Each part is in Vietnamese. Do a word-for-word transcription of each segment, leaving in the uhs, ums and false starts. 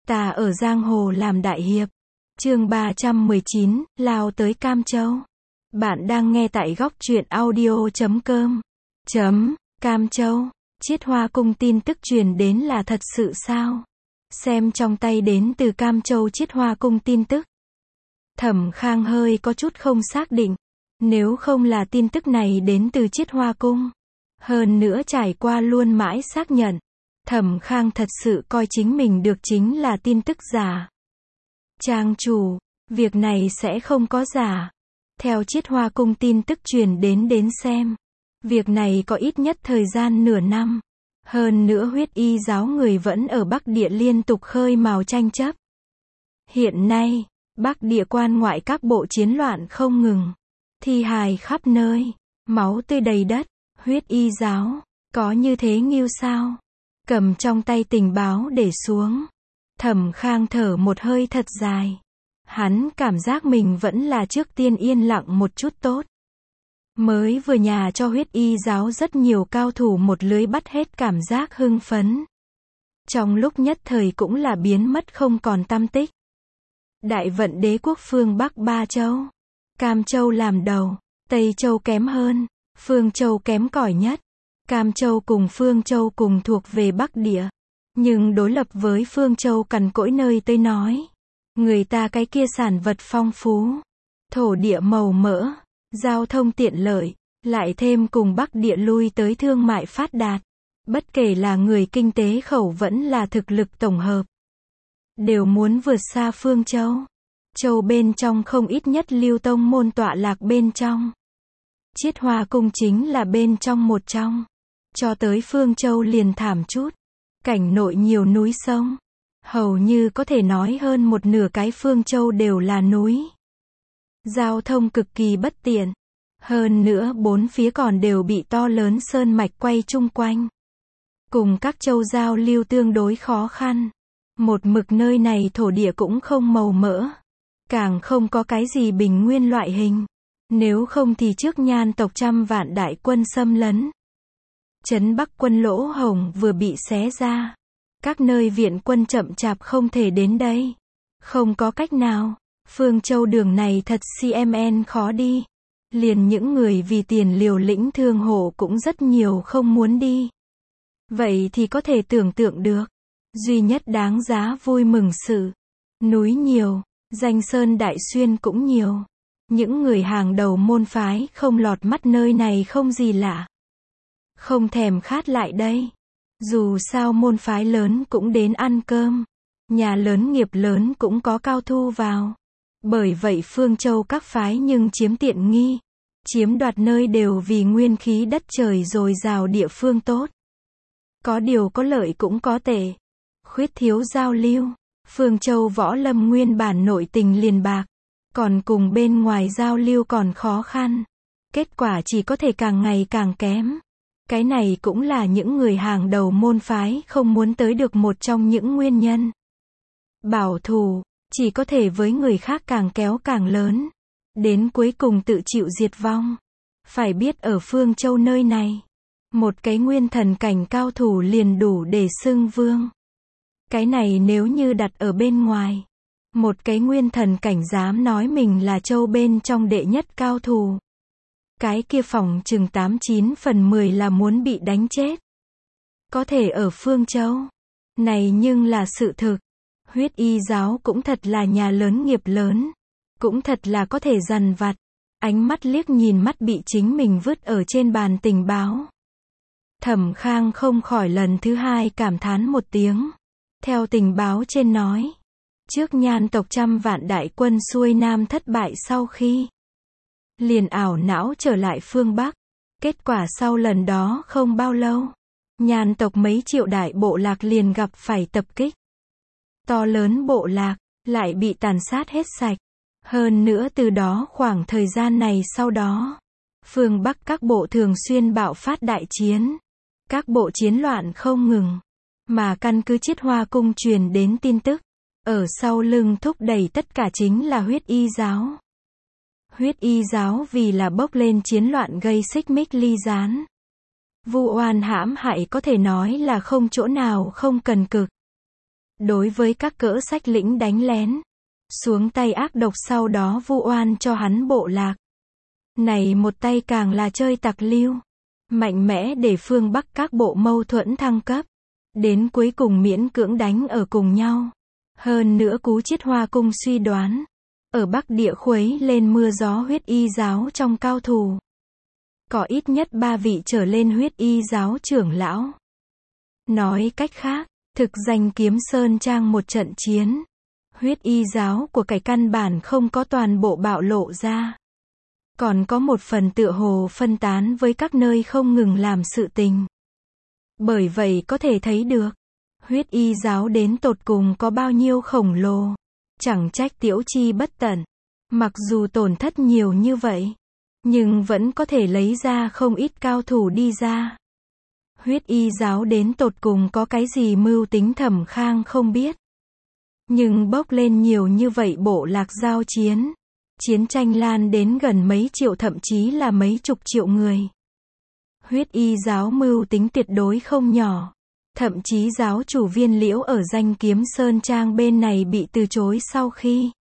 Ta ở giang hồ làm đại hiệp. Chương ba trăm mười chín, lao tới Cam Châu. Bạn đang nghe tại góc truyện audio chấm com. Chấm, Cam Châu. Chiết Hoa Cung tin tức truyền đến là thật sự sao? Xem trong tay đến từ Cam Châu Chiết Hoa Cung tin tức. Thẩm Khang hơi có chút không xác định. Nếu không là tin tức này đến từ Chiết Hoa Cung. Hơn nữa trải qua luôn mãi xác nhận. Thẩm Khang thật sự coi chính mình được chính là tin tức giả. Trang chủ, việc này sẽ không có giả. Theo Chiết Hoa Cung tin tức truyền đến đến xem. Việc này có ít nhất thời gian nửa năm. Hơn nữa huyết y giáo người vẫn ở Bắc Địa liên tục khơi mào tranh chấp. Hiện nay, Bắc Địa quan ngoại các bộ chiến loạn không ngừng. Thi hài khắp nơi, máu tươi đầy đất, huyết y giáo, có như thế nghiêu sao? Cầm trong tay tình báo để xuống. Thẩm Khang thở một hơi thật dài. Hắn cảm giác mình vẫn là trước tiên yên lặng một chút tốt. Mới vừa nhà cho huyết y giáo rất nhiều cao thủ một lưới bắt hết cảm giác hưng phấn. Trong lúc nhất thời cũng là biến mất không còn tăm tích. Đại vận đế quốc phương Bắc ba châu. Cam Châu làm đầu, Tây Châu kém hơn, Phương Châu kém cỏi nhất. Cam Châu cùng Phương Châu cùng thuộc về Bắc Địa. Nhưng đối lập với Phương Châu cằn cỗi nơi Tây nói. Người ta cái kia sản vật phong phú. Thổ địa màu mỡ. Giao thông tiện lợi. Lại thêm cùng Bắc Địa lui tới thương mại phát đạt. Bất kể là người kinh tế khẩu vẫn là thực lực tổng hợp. Đều muốn vượt xa Phương Châu. Châu bên trong không ít nhất Lưu Tông môn tọa lạc bên trong. Chiết Hoa Cung chính là bên trong một trong. Cho tới Phương Châu liền thảm chút. Cảnh nội nhiều núi sông. Hầu như có thể nói hơn một nửa cái Phương Châu đều là núi. Giao thông cực kỳ bất tiện. Hơn nữa bốn phía còn đều bị to lớn sơn mạch quay chung quanh. Cùng các châu giao lưu tương đối khó khăn. Một mực nơi này thổ địa cũng không màu mỡ. Càng không có cái gì bình nguyên loại hình. Nếu không thì trước Nhan tộc trăm vạn đại quân xâm lấn. Trấn Bắc quân lỗ hổng vừa bị xé ra. Các nơi viện quân chậm chạp không thể đến đây. Không có cách nào. Phương Châu đường này thật cm khó đi. Liền những người vì tiền liều lĩnh thương hộ cũng rất nhiều không muốn đi. Vậy thì có thể tưởng tượng được. Duy nhất đáng giá vui mừng sự. Núi nhiều. Danh sơn đại xuyên cũng nhiều. Những người hàng đầu môn phái không lọt mắt nơi này không gì lạ. Không thèm khát lại đây. Dù sao môn phái lớn cũng đến ăn cơm. Nhà lớn nghiệp lớn cũng có cao thu vào. Bởi vậy Phương Châu các phái nhưng chiếm tiện nghi. Chiếm đoạt nơi đều vì nguyên khí đất trời dồi dào địa phương tốt. Có điều có lợi cũng có tệ. Khuyết thiếu giao lưu. Phương Châu võ lâm nguyên bản nội tình liền bạc. Còn cùng bên ngoài giao lưu còn khó khăn. Kết quả chỉ có thể càng ngày càng kém. Cái này cũng là những người hàng đầu môn phái không muốn tới được một trong những nguyên nhân. Bảo thủ, chỉ có thể với người khác càng kéo càng lớn. Đến cuối cùng tự chịu diệt vong. Phải biết ở Phương Châu nơi này. Một cái nguyên thần cảnh cao thủ liền đủ để xưng vương. Cái này nếu như đặt ở bên ngoài. Một cái nguyên thần cảnh dám nói mình là châu bên trong đệ nhất cao thủ. Cái kia phòng chừng tám chín phần mười là muốn bị đánh chết. Có thể ở Phương Châu. Này nhưng là sự thực. Huyết y giáo cũng thật là nhà lớn nghiệp lớn. Cũng thật là có thể dằn vặt. Ánh mắt liếc nhìn mắt bị chính mình vứt ở trên bàn tình báo. Thẩm Khang không khỏi lần thứ hai cảm thán một tiếng. Theo tình báo trên nói. Trước Nhan tộc trăm vạn đại quân xuôi nam thất bại sau khi. Liền ảo não trở lại phương Bắc. Kết quả sau lần đó không bao lâu. Nhan tộc mấy triệu đại bộ lạc liền gặp phải tập kích. To lớn bộ lạc, lại bị tàn sát hết sạch. Hơn nữa từ đó khoảng thời gian này sau đó. Phương Bắc các bộ thường xuyên bạo phát đại chiến. Các bộ chiến loạn không ngừng. Mà căn cứ Chiết Hoa Cung truyền đến tin tức. Ở sau lưng thúc đẩy tất cả chính là huyết y giáo. Huyết y giáo vì là bốc lên chiến loạn gây xích mích ly gián. Vu oan hãm hại có thể nói là không chỗ nào không cần cực. đối với các cỡ sách lĩnh đánh lén, xuống tay ác độc sau đó vu oan cho hắn bộ lạc. Này một tay càng là chơi tặc lưu, mạnh mẽ để phương Bắc các bộ mâu thuẫn thăng cấp, đến cuối cùng miễn cưỡng đánh ở cùng nhau. Hơn nữa Cú Chiết Hoa Cung suy đoán, ở Bắc Địa khuấy lên mưa gió huyết y giáo trong cao thủ. Có ít nhất ba vị trở lên huyết y giáo trưởng lão. Nói cách khác, thực danh Kiếm Sơn Trang một trận chiến, huyết y giáo của cải căn bản không có toàn bộ bạo lộ ra. Còn có một phần tựa hồ phân tán với các nơi không ngừng làm sự tình. Bởi vậy có thể thấy được, huyết y giáo đến tột cùng có bao nhiêu khổng lồ. Chẳng trách Tiễu Chi bất tận. Mặc dù tổn thất nhiều như vậy, nhưng vẫn có thể lấy ra không ít cao thủ đi ra. Huyết y giáo đến tột cùng có cái gì mưu tính Thẩm Khang không biết. Nhưng bốc lên nhiều như vậy bộ lạc giao chiến. Chiến tranh lan đến gần mấy triệu thậm chí là mấy chục triệu người. Huyết y giáo mưu tính tuyệt đối không nhỏ. Thậm chí giáo chủ Viên Liễu ở danh Kiếm Sơn Trang bên này bị từ chối sau khi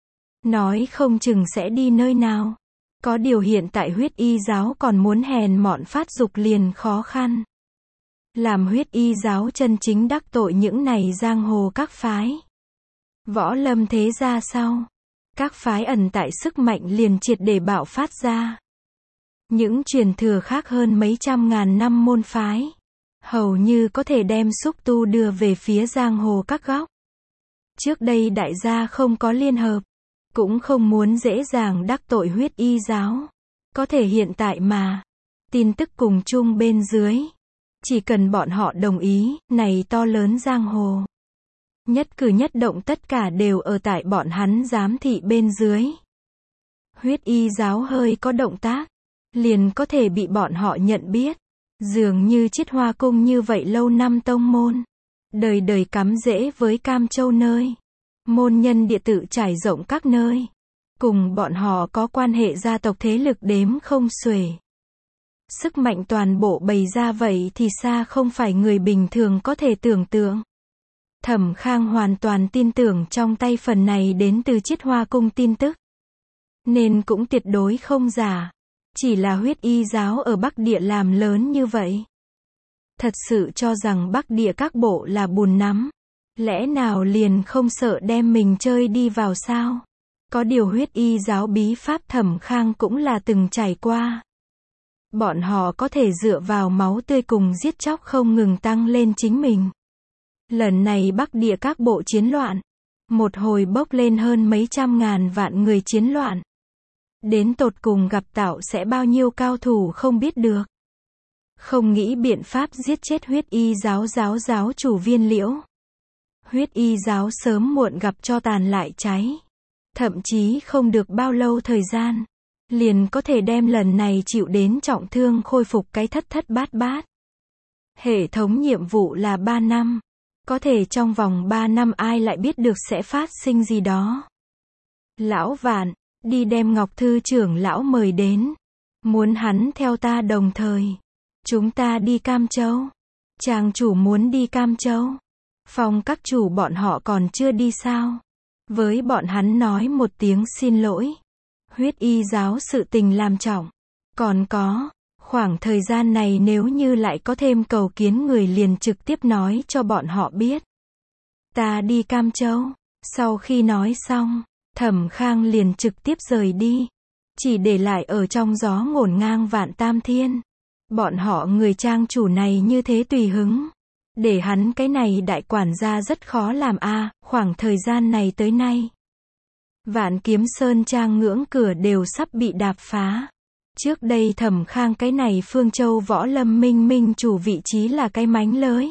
nói không chừng sẽ đi nơi nào. Có điều hiện tại huyết y giáo còn muốn hèn mọn phát dục liền khó khăn. Làm huyết y giáo chân chính đắc tội những này giang hồ các phái. Võ lâm thế ra sau. Các phái ẩn tại sức mạnh liền triệt để bạo phát ra. Những truyền thừa khác hơn mấy trăm ngàn năm môn phái. Hầu như có thể đem xúc tu đưa về phía giang hồ các góc. Trước đây đại gia không có liên hợp. Cũng không muốn dễ dàng đắc tội huyết y giáo. Có thể hiện tại mà. Tin tức cùng chung bên dưới. Chỉ cần bọn họ đồng ý, này to lớn giang hồ. Nhất cử nhất động tất cả đều ở tại bọn hắn giám thị bên dưới. Huyết y giáo hơi có động tác, liền có thể bị bọn họ nhận biết. Dường như Chiết Hoa Cung như vậy lâu năm tông môn. Đời đời cắm rễ với Cam Châu nơi. Môn nhân địa tự trải rộng các nơi. Cùng bọn họ có quan hệ gia tộc thế lực đếm không xuể. Sức mạnh toàn bộ bày ra vậy thì xa không phải người bình thường có thể tưởng tượng. Thẩm Khang hoàn toàn tin tưởng trong tay phần này đến từ Chiết Hoa Cung tin tức. Nên cũng tuyệt đối không giả. Chỉ là huyết y giáo ở Bắc Địa làm lớn như vậy. Thật sự cho rằng Bắc Địa các bộ là bùn nắm. Lẽ nào liền không sợ đem mình chơi đi vào sao? Có điều huyết y giáo bí pháp Thẩm Khang cũng là từng trải qua. Bọn họ có thể dựa vào máu tươi cùng giết chóc không ngừng tăng lên chính mình. Lần này Bắc Địa các bộ chiến loạn. Một hồi bốc lên hơn mấy trăm ngàn vạn người chiến loạn. Đến tột cùng gặp tạo sẽ bao nhiêu cao thủ không biết được. Không nghĩ biện pháp giết chết huyết y giáo giáo giáo chủ Viên Liễu. Huyết y giáo sớm muộn gặp cho tàn lại cháy. Thậm chí không được bao lâu thời gian. Liền có thể đem lần này chịu đến trọng thương khôi phục cái thất thất bát bát. Hệ thống nhiệm vụ là ba năm. Có thể trong vòng ba năm ai lại biết được sẽ phát sinh gì đó. Lão Vạn, đi đem Ngọc Thư trưởng lão mời đến. Muốn hắn theo ta đồng thời. Chúng ta đi Cam Châu. Chàng chủ muốn đi Cam Châu. Phòng các chủ bọn họ còn chưa đi sao. Với bọn hắn nói một tiếng xin lỗi. Huyết y giáo sự tình làm trọng. Còn có, khoảng thời gian này nếu như lại có thêm cầu kiến người liền trực tiếp nói cho bọn họ biết. Ta đi Cam Châu. Sau khi nói xong, Thẩm Khang liền trực tiếp rời đi. Chỉ để lại ở trong gió ngổn ngang vạn tam thiên. Bọn họ người trang chủ này như thế tùy hứng. Để hắn cái này đại quản gia rất khó làm a à, khoảng thời gian này tới nay. Vạn Kiếm Sơn Trang ngưỡng cửa đều sắp bị đạp phá. Trước đây Thẩm Khang cái này Phương Châu Võ Lâm Minh Minh chủ vị trí là cái mánh lới.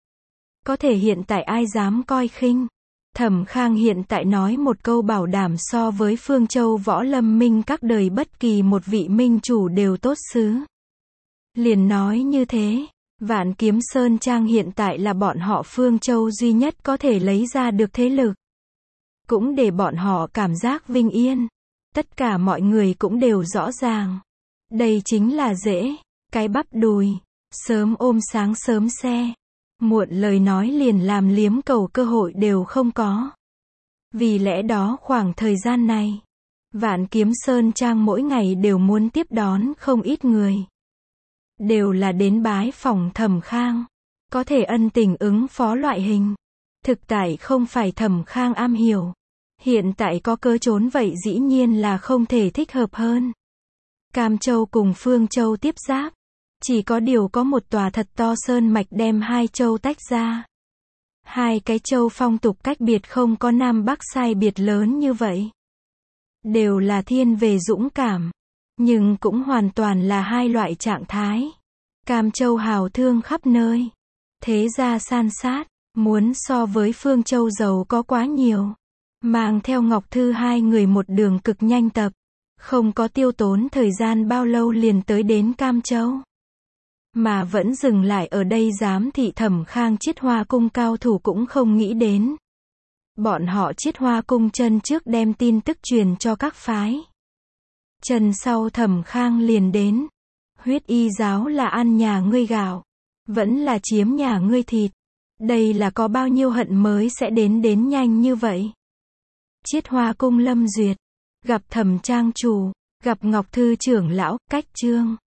Có thể hiện tại ai dám coi khinh. Thẩm Khang hiện tại nói một câu bảo đảm so với Phương Châu Võ Lâm Minh các đời bất kỳ một vị minh chủ đều tốt xứ. Liền nói như thế, Vạn Kiếm Sơn Trang hiện tại là bọn họ Phương Châu duy nhất có thể lấy ra được thế lực. Cũng để bọn họ cảm giác vinh yên. Tất cả mọi người cũng đều rõ ràng. Đây chính là dễ, cái bắp đùi, sớm ôm sáng sớm xe. muộn lời nói liền làm liếm cầu cơ hội đều không có. Vì lẽ đó khoảng thời gian này, Vạn Kiếm Sơn Trang mỗi ngày đều muốn tiếp đón không ít người. Đều là đến bái phỏng Thẩm Khang, có thể ân tình ứng phó loại hình. Thực tại không phải Thẩm Khang am hiểu. Hiện tại có cớ trốn vậy dĩ nhiên là không thể thích hợp hơn. Cam Châu cùng Phương Châu tiếp giáp. Chỉ có điều có một tòa thật to sơn mạch đem hai châu tách ra. Hai cái châu phong tục cách biệt không có Nam Bắc sai biệt lớn như vậy. Đều là thiên về dũng cảm. Nhưng cũng hoàn toàn là hai loại trạng thái. Cam Châu hào thương khắp nơi. Thế gia san sát. Muốn so với Phương Châu giàu có quá nhiều. Mang theo Ngọc Thư hai người một đường cực nhanh tập. Không có tiêu tốn thời gian bao lâu liền tới đến Cam Châu. Mà vẫn dừng lại ở đây giám thị Thẩm Khang Chiết Hoa Cung cao thủ cũng không nghĩ đến. Bọn họ Chiết Hoa Cung chân trước đem tin tức truyền cho các phái. Chân sau Thẩm Khang liền đến. Huyết y giáo là ăn nhà ngươi gạo. Vẫn là chiếm nhà ngươi thịt. Đây là có bao nhiêu hận mới sẽ đến đến nhanh như vậy. Chiết Hoa Cung Lâm Duyệt. Gặp Thẩm Trang chủ. Gặp Ngọc Thư trưởng lão, cách trương.